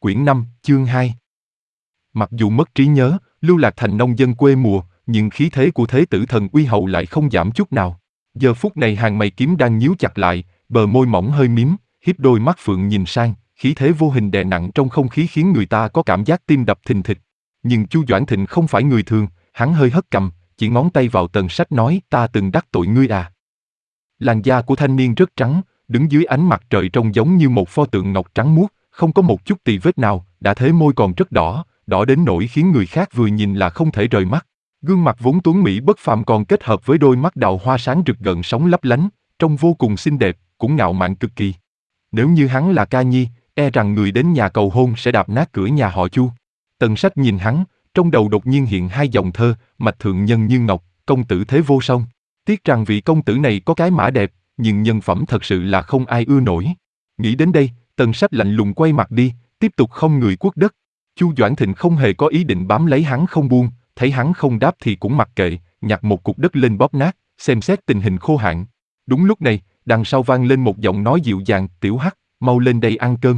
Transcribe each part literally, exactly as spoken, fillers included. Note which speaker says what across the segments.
Speaker 1: Quyển năm, chương hai. Mặc dù mất trí nhớ, lưu lạc thành nông dân quê mùa, nhưng khí thế của thế tử thần uy hậu lại không giảm chút nào. Giờ phút này hàng mày kiếm đang nhíu chặt lại, bờ môi mỏng hơi mím, hiếp đôi mắt phượng nhìn sang, khí thế vô hình đè nặng trong không khí khiến người ta có cảm giác tim đập thình thịch. Nhưng Chu Doãn Thịnh không phải người thường, hắn hơi hất cằm, chỉ ngón tay vào tần sách nói: ta từng đắc tội ngươi à. Làn da của thanh niên rất trắng, đứng dưới ánh mặt trời trông giống như một pho tượng ngọc trắng muốt, không có một chút tì vết nào, đã thế môi còn rất đỏ, đỏ đến nỗi khiến người khác vừa nhìn là không thể rời mắt. Gương mặt vốn tuấn mỹ bất phàm còn kết hợp với đôi mắt đào hoa sáng rực gợn sóng lấp lánh, trông vô cùng xinh đẹp, cũng ngạo mạn cực kỳ. Nếu như hắn là Ca Nhi, e rằng người đến nhà cầu hôn sẽ đạp nát cửa nhà họ Chu. Tần Sách nhìn hắn, trong đầu đột nhiên hiện hai dòng thơ: mạch thượng nhân như ngọc, công tử thế vô song. Tiếc rằng vị công tử này có cái mã đẹp, nhưng nhân phẩm thật sự là không ai ưa nổi. Nghĩ đến đây, Tần Sách lạnh lùng quay mặt đi, tiếp tục không người cuốc đất. Chu Doãn Thịnh không hề có ý định bám lấy hắn không buông, thấy hắn không đáp thì cũng mặc kệ, nhặt một cục đất lên bóp nát, xem xét tình hình khô hạn. Đúng lúc này, đằng sau vang lên một giọng nói dịu dàng: Tiểu Hắc, mau lên đây ăn cơm.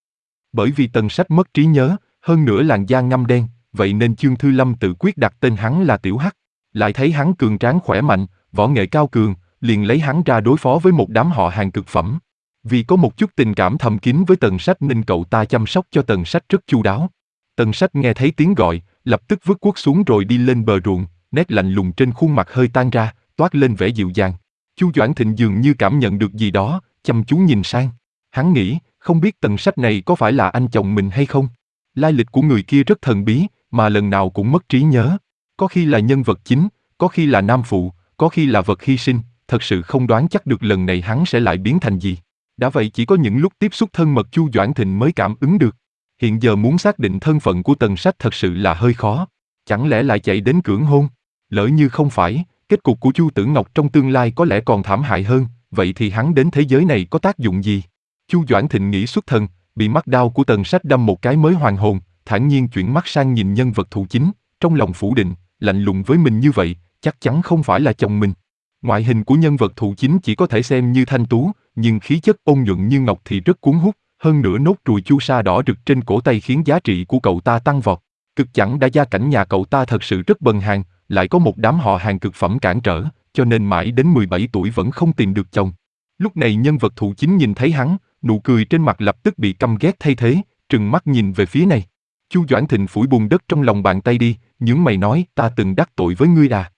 Speaker 1: Bởi vì Tần Sách mất trí nhớ, hơn nữa làn da ngăm đen, vậy nên Chương Thư Lâm tự quyết đặt tên hắn là Tiểu Hắc. Lại thấy hắn cường tráng khỏe mạnh, võ nghệ cao cường, liền lấy hắn ra đối phó với một đám họ hàng cực phẩm. Vì có một chút tình cảm thầm kín với Tần Sách nên cậu ta chăm sóc cho Tần Sách rất chu đáo. Tần Sách nghe thấy tiếng gọi, lập tức vứt cuốc xuống rồi đi lên bờ ruộng, nét lạnh lùng trên khuôn mặt hơi tan ra, toát lên vẻ dịu dàng. Chu Doãn Thịnh dường như cảm nhận được gì đó, chăm chú nhìn sang. Hắn nghĩ, không biết Tần Sách này có phải là anh chồng mình hay không? Lai lịch của người kia rất thần bí, mà lần nào cũng mất trí nhớ. Có khi là nhân vật chính, có khi là nam phụ, có khi là vật hy sinh, thật sự không đoán chắc được lần này hắn sẽ lại biến thành gì. Đã vậy chỉ có những lúc tiếp xúc thân mật Chu Doãn Thịnh mới cảm ứng được. Hiện giờ muốn xác định thân phận của Tần Sách thật sự là hơi khó. Chẳng lẽ lại chạy đến cưỡng hôn? Lỡ như không phải, kết cục của Chu Tử Ngọc trong tương lai có lẽ còn thảm hại hơn, vậy thì hắn đến thế giới này có tác dụng gì? Chu Doãn Thịnh nghĩ xuất thần, bị mắt đao của Tần Sách đâm một cái mới hoàn hồn, thản nhiên chuyển mắt sang nhìn nhân vật thủ chính, trong lòng phủ định, lạnh lùng với mình như vậy, chắc chắn không phải là chồng mình. Ngoại hình của nhân vật thủ chính chỉ có thể xem như thanh tú, nhưng khí chất ôn nhuận như ngọc thì rất cuốn hút, hơn nữa nốt ruồi chu sa đỏ rực trên cổ tay khiến giá trị của cậu ta tăng vọt. Cực chẳng đã gia cảnh nhà cậu ta thật sự rất bần hàn, lại có một đám họ hàng cực phẩm cản trở, cho nên mãi đến mười bảy tuổi vẫn không tìm được chồng. Lúc này nhân vật thủ chính nhìn thấy hắn, nụ cười trên mặt lập tức bị căm ghét thay thế, trừng mắt nhìn về phía này. Chu Doãn Thịnh phủi bùn đất trong lòng bàn tay đi, nhướng mày nói: ta từng đắc tội với ngươi à?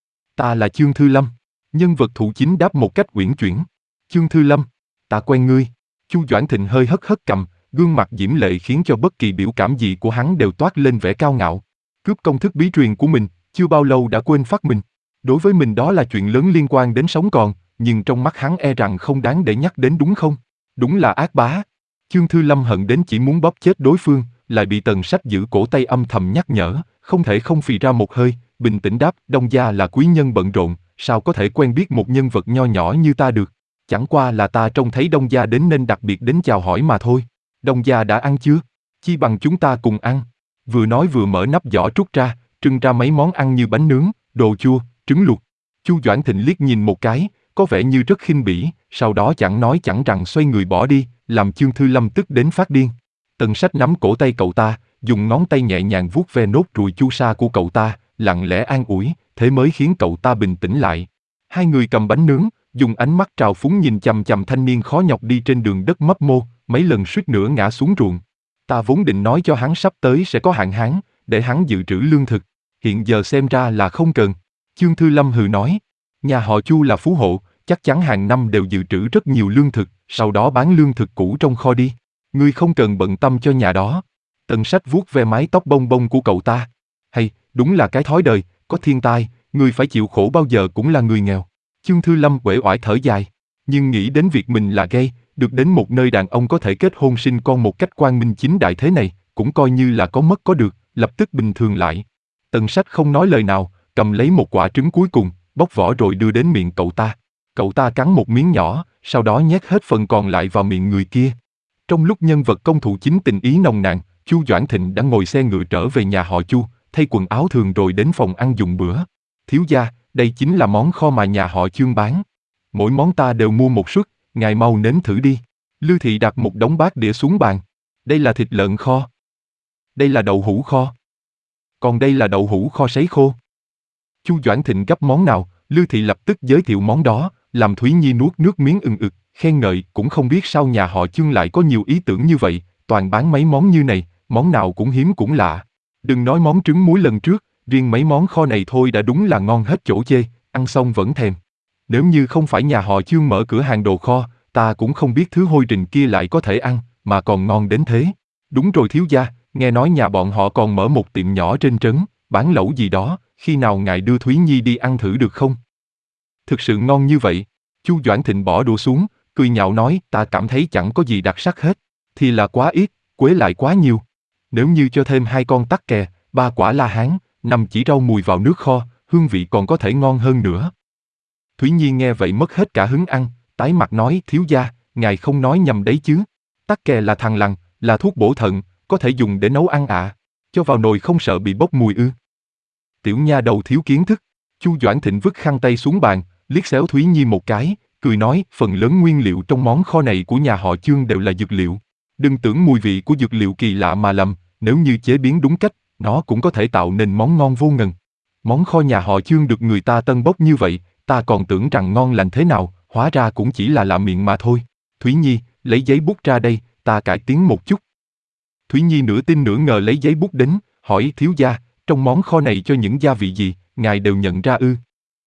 Speaker 1: Ta là Chương Thư Lâm. Nhân vật thủ chính đáp một cách uyển chuyển: Chương Thư Lâm, ta quen ngươi. Chu Doãn Thịnh hơi hất hất cằm, gương mặt diễm lệ khiến cho bất kỳ biểu cảm gì của hắn đều toát lên vẻ cao ngạo. Cướp công thức bí truyền của mình, chưa bao lâu đã quên phát mình. Đối với mình đó là chuyện lớn liên quan đến sống còn, nhưng trong mắt hắn e rằng không đáng để nhắc đến đúng không? Đúng là ác bá. Chương Thư Lâm hận đến chỉ muốn bóp chết đối phương, lại bị Tần Sách giữ cổ tay âm thầm nhắc nhở, không thể không phì ra một hơi, bình tĩnh đáp: Đông gia là quý nhân bận rộn, sao có thể quen biết một nhân vật nho nhỏ như ta được? Chẳng qua là ta trông thấy Đông gia đến nên đặc biệt đến chào hỏi mà thôi. Đông gia đã ăn chưa? Chi bằng chúng ta cùng ăn. Vừa nói vừa mở nắp giỏ trút ra, trưng ra mấy món ăn như bánh nướng, đồ chua, trứng luộc. Chu Doãn Thịnh liếc nhìn một cái, có vẻ như rất khinh bỉ, sau đó chẳng nói chẳng rằng xoay người bỏ đi, làm Chương Thư Lâm tức đến phát điên. Tần Sách nắm cổ tay cậu ta, dùng ngón tay nhẹ nhàng vuốt ve nốt ruồi chu sa của cậu ta, lặng lẽ an ủi, thế mới khiến cậu ta bình tĩnh lại. Hai người cầm bánh nướng, dùng ánh mắt trào phúng nhìn chằm chằm thanh niên khó nhọc đi trên đường đất mấp mô, mấy lần suýt nữa ngã xuống ruộng. Ta vốn định nói cho hắn sắp tới sẽ có hạn hán, để hắn dự trữ lương thực. Hiện giờ xem ra là không cần. Chương Thư Lâm hừ nói, nhà họ Chu là phú hộ, chắc chắn hàng năm đều dự trữ rất nhiều lương thực, sau đó bán lương thực cũ trong kho đi. Ngươi không cần bận tâm cho nhà đó. Tần Sách vuốt ve mái tóc bông bông của cậu ta. Hay, đúng là cái thói đời, có thiên tai, người phải chịu khổ bao giờ cũng là người nghèo. Chương Thư Lâm uể oải thở dài, nhưng nghĩ đến việc mình là gay, được đến một nơi đàn ông có thể kết hôn sinh con một cách quang minh chính đại thế này, cũng coi như là có mất có được, lập tức bình thường lại. Tần Sách không nói lời nào, cầm lấy một quả trứng cuối cùng, bóc vỏ rồi đưa đến miệng cậu ta. Cậu ta cắn một miếng nhỏ, sau đó nhét hết phần còn lại vào miệng người kia. Trong lúc nhân vật công thủ chính tình ý nồng nàn, Chu Doãn Thịnh đã ngồi xe ngựa trở về nhà họ Chu, thay quần áo thường rồi đến phòng ăn dùng bữa. Thiếu gia, đây chính là món kho mà nhà họ Chương bán. Mỗi món ta đều mua một suất, ngài mau nếm thử đi. Lưu Thị đặt một đống bát đĩa xuống bàn. Đây là thịt lợn kho. Đây là đậu hũ kho. Còn đây là đậu hũ kho sấy khô. Chu Doãn Thịnh gấp món nào, Lưu Thị lập tức giới thiệu món đó, làm Thúy Nhi nuốt nước miếng ừng ực, khen ngợi, cũng không biết sao nhà họ Chương lại có nhiều ý tưởng như vậy, toàn bán mấy món như này, món nào cũng hiếm cũng lạ. Đừng nói món trứng muối lần trước, riêng mấy món kho này thôi đã đúng là ngon hết chỗ chê, ăn xong vẫn thèm. Nếu như không phải nhà họ Chương mở cửa hàng đồ kho, ta cũng không biết thứ hôi rình kia lại có thể ăn, mà còn ngon đến thế. Đúng rồi thiếu gia, nghe nói nhà bọn họ còn mở một tiệm nhỏ trên trấn, bán lẩu gì đó, khi nào ngài đưa Thúy Nhi đi ăn thử được không? Thực sự ngon như vậy. Chu Doãn Thịnh bỏ đũa xuống, cười nhạo nói, ta cảm thấy chẳng có gì đặc sắc hết, thì là quá ít, quế lại quá nhiều. Nếu như cho thêm hai con tắc kè, ba quả la hán, năm chỉ rau mùi vào nước kho, hương vị còn có thể ngon hơn nữa. Thúy Nhi nghe vậy mất hết cả hứng ăn, tái mặt nói, thiếu gia, ngài không nói nhầm đấy chứ. Tắc kè là thằng lằn, là thuốc bổ thận, có thể dùng để nấu ăn ạ. À. Cho vào nồi không sợ bị bốc mùi ư? Tiểu nha đầu thiếu kiến thức. Chu Doãn Thịnh vứt khăn tay xuống bàn, liếc xéo Thúy Nhi một cái, cười nói, phần lớn nguyên liệu trong món kho này của nhà họ Chương đều là dược liệu. Đừng tưởng mùi vị của dược liệu kỳ lạ mà lầm, nếu như chế biến đúng cách, nó cũng có thể tạo nên món ngon vô ngần. Món kho nhà họ Chương được người ta tân bốc như vậy, ta còn tưởng rằng ngon lành thế nào, hóa ra cũng chỉ là lạ miệng mà thôi. Thúy Nhi, lấy giấy bút ra đây, ta cải tiến một chút. Thúy Nhi nửa tin nửa ngờ lấy giấy bút đến, hỏi thiếu gia, trong món kho này cho những gia vị gì, ngài đều nhận ra ư?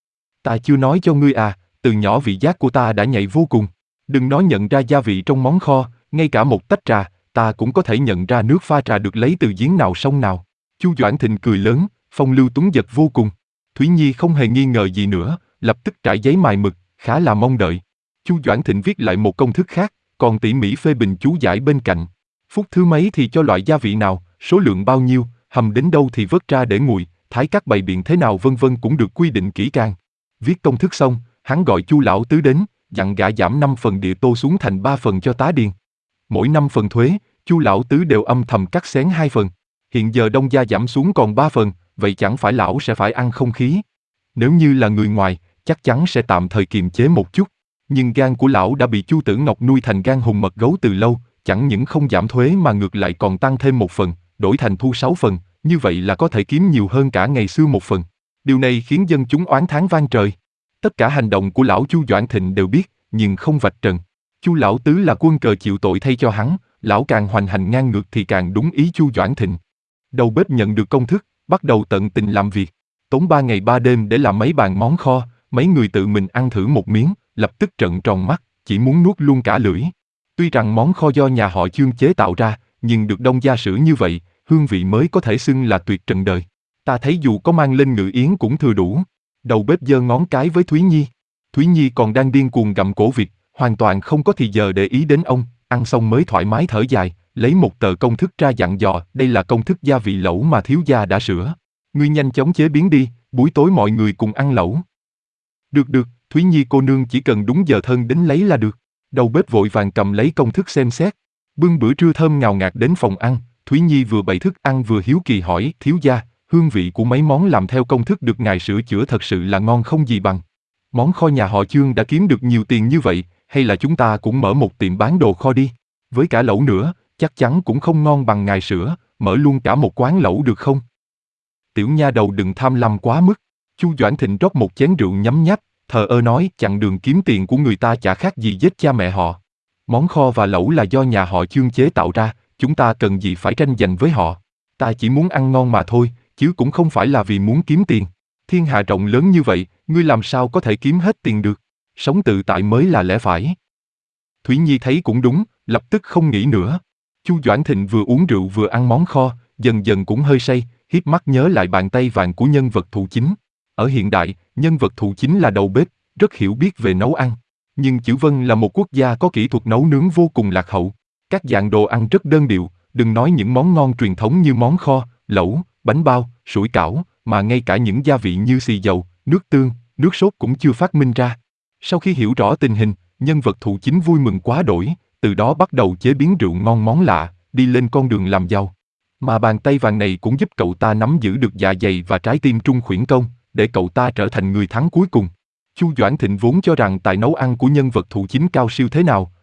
Speaker 1: Ta chưa nói cho ngươi à, từ nhỏ vị giác của ta đã nhạy vô cùng. Đừng nói nhận ra gia vị trong món kho, ngay cả một tách trà, ta cũng có thể nhận ra nước pha trà được lấy từ giếng nào sông nào. Chu Doãn Thịnh cười lớn, phong lưu tuấn giật vô cùng. Thúy Nhi không hề nghi ngờ gì nữa, lập tức trải giấy mài mực, khá là mong đợi. Chu Doãn Thịnh viết lại một công thức khác, còn tỉ mỉ phê bình chú giải bên cạnh. Phút thứ mấy thì cho loại gia vị nào, số lượng bao nhiêu, hầm đến đâu thì vớt ra để nguội, thái các bày biện thế nào vân vân cũng được quy định kỹ càng. Viết công thức xong, hắn gọi Chu lão tứ đến, dặn gã giảm năm phần địa tô xuống thành ba phần cho tá điền. Mỗi năm phần thuế, Chu lão tứ đều âm thầm cắt xén hai phần. Hiện giờ đông gia giảm xuống còn ba phần, vậy chẳng phải lão sẽ phải ăn không khí. Nếu như là người ngoài, chắc chắn sẽ tạm thời kiềm chế một chút. Nhưng gan của lão đã bị Chu Tử Ngọc nuôi thành gan hùng mật gấu từ lâu, chẳng những không giảm thuế mà ngược lại còn tăng thêm một phần, đổi thành thu sáu phần, như vậy là có thể kiếm nhiều hơn cả ngày xưa một phần. Điều này khiến dân chúng oán thán vang trời. Tất cả hành động của lão Chu Doãn Thịnh đều biết, nhưng không vạch trần. Chu lão tứ là quân cờ chịu tội thay cho hắn, lão càng hoành hành ngang ngược thì càng đúng ý Chu Doãn Thịnh. Đầu bếp nhận được công thức, bắt đầu tận tình làm việc. Tốn ba ngày ba đêm để làm mấy bàn món kho, mấy người tự mình ăn thử một miếng, lập tức trợn tròn mắt, chỉ muốn nuốt luôn cả lưỡi. Tuy rằng món kho do nhà họ Chương chế tạo ra, nhưng được đông gia sửa như vậy, hương vị mới có thể xưng là tuyệt trần đời. Ta thấy dù có mang lên ngự yến cũng thừa đủ. Đầu bếp giơ ngón cái với Thúy Nhi. Thúy Nhi còn đang điên cuồng gặm cổ vịt, hoàn toàn không có thì giờ để ý đến ông, ăn xong mới thoải mái thở dài, lấy một tờ công thức ra dặn dò, đây là công thức gia vị lẩu mà thiếu gia đã sửa. Ngươi nhanh chóng chế biến đi, buổi tối mọi người cùng ăn lẩu. Được được, Thúy Nhi cô nương chỉ cần đúng giờ thân đến lấy là được. Đầu bếp vội vàng cầm lấy công thức xem xét. Bưng bữa trưa thơm ngào ngạt đến phòng ăn, Thúy Nhi vừa bày thức ăn vừa hiếu kỳ hỏi, thiếu gia, hương vị của mấy món làm theo công thức được ngài sửa chữa thật sự là ngon không gì bằng. Món kho nhà họ Chương đã kiếm được nhiều tiền như vậy, hay là chúng ta cũng mở một tiệm bán đồ kho đi. Với cả lẩu nữa, chắc chắn cũng không ngon bằng ngài sửa, mở luôn cả một quán lẩu được không? Tiểu nha đầu đừng tham lam quá mức. Chu Doãn Thịnh rót một chén rượu nhấm nháp, thờ ơ nói, chặn đường kiếm tiền của người ta chả khác gì giết cha mẹ họ. Món kho và lẩu là do nhà họ Chương chế tạo ra, chúng ta cần gì phải tranh giành với họ. Ta chỉ muốn ăn ngon mà thôi, chứ cũng không phải là vì muốn kiếm tiền. Thiên hạ rộng lớn như vậy, ngươi làm sao có thể kiếm hết tiền được? Sống tự tại mới là lẽ phải. Thúy Nhi thấy cũng đúng, lập tức không nghĩ nữa. Chu Doãn Thịnh vừa uống rượu vừa ăn món kho, dần dần cũng hơi say, híp mắt nhớ lại bàn tay vàng của nhân vật thủ chính. Ở hiện đại, nhân vật thủ chính là đầu bếp, rất hiểu biết về nấu ăn. Nhưng Chữ Vân là một quốc gia có kỹ thuật nấu nướng vô cùng lạc hậu. Các dạng đồ ăn rất đơn điệu, đừng nói những món ngon truyền thống như món kho, lẩu, bánh bao, sủi cảo, mà ngay cả những gia vị như xì dầu, nước tương, nước sốt cũng chưa phát minh ra. Sau khi hiểu rõ tình hình, nhân vật thủ chính vui mừng quá đỗi, từ đó bắt đầu chế biến rượu ngon món lạ, đi lên con đường làm giàu. Mà bàn tay vàng này cũng giúp cậu ta nắm giữ được dạ dày và trái tim Trung Khuyển Công, để cậu ta trở thành người thắng cuối cùng. Chu Doãn Thịnh vốn cho rằng tài nấu ăn của nhân vật thủ chính cao siêu thế nào,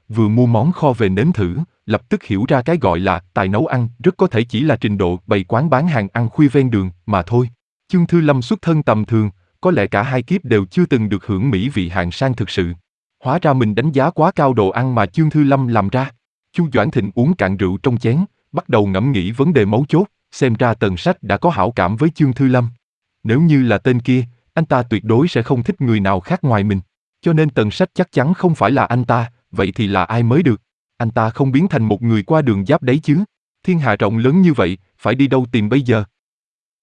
Speaker 1: vừa mua món kho về nếm thử, lập tức hiểu ra cái gọi là tài nấu ăn rất có thể chỉ là trình độ bày quán bán hàng ăn khuya ven đường mà thôi. Chương Thư Lâm xuất thân tầm thường, có lẽ cả hai kiếp đều chưa từng được hưởng mỹ vị hạng sang thực sự. Hóa ra mình đánh giá quá cao đồ ăn mà Chương Thư Lâm làm ra. Chu Doãn Thịnh uống cạn rượu trong chén, bắt đầu ngẫm nghĩ vấn đề mấu chốt, xem ra Tần Sách đã có hảo cảm với Chương Thư Lâm. Nếu như là tên kia, anh ta tuyệt đối sẽ không thích người nào khác ngoài mình. Cho nên Tần Sách chắc chắn không phải là anh ta, vậy thì là ai mới được? Anh ta không biến thành một người qua đường giáp đấy chứ? Thiên hạ rộng lớn như vậy, phải đi đâu tìm bây giờ?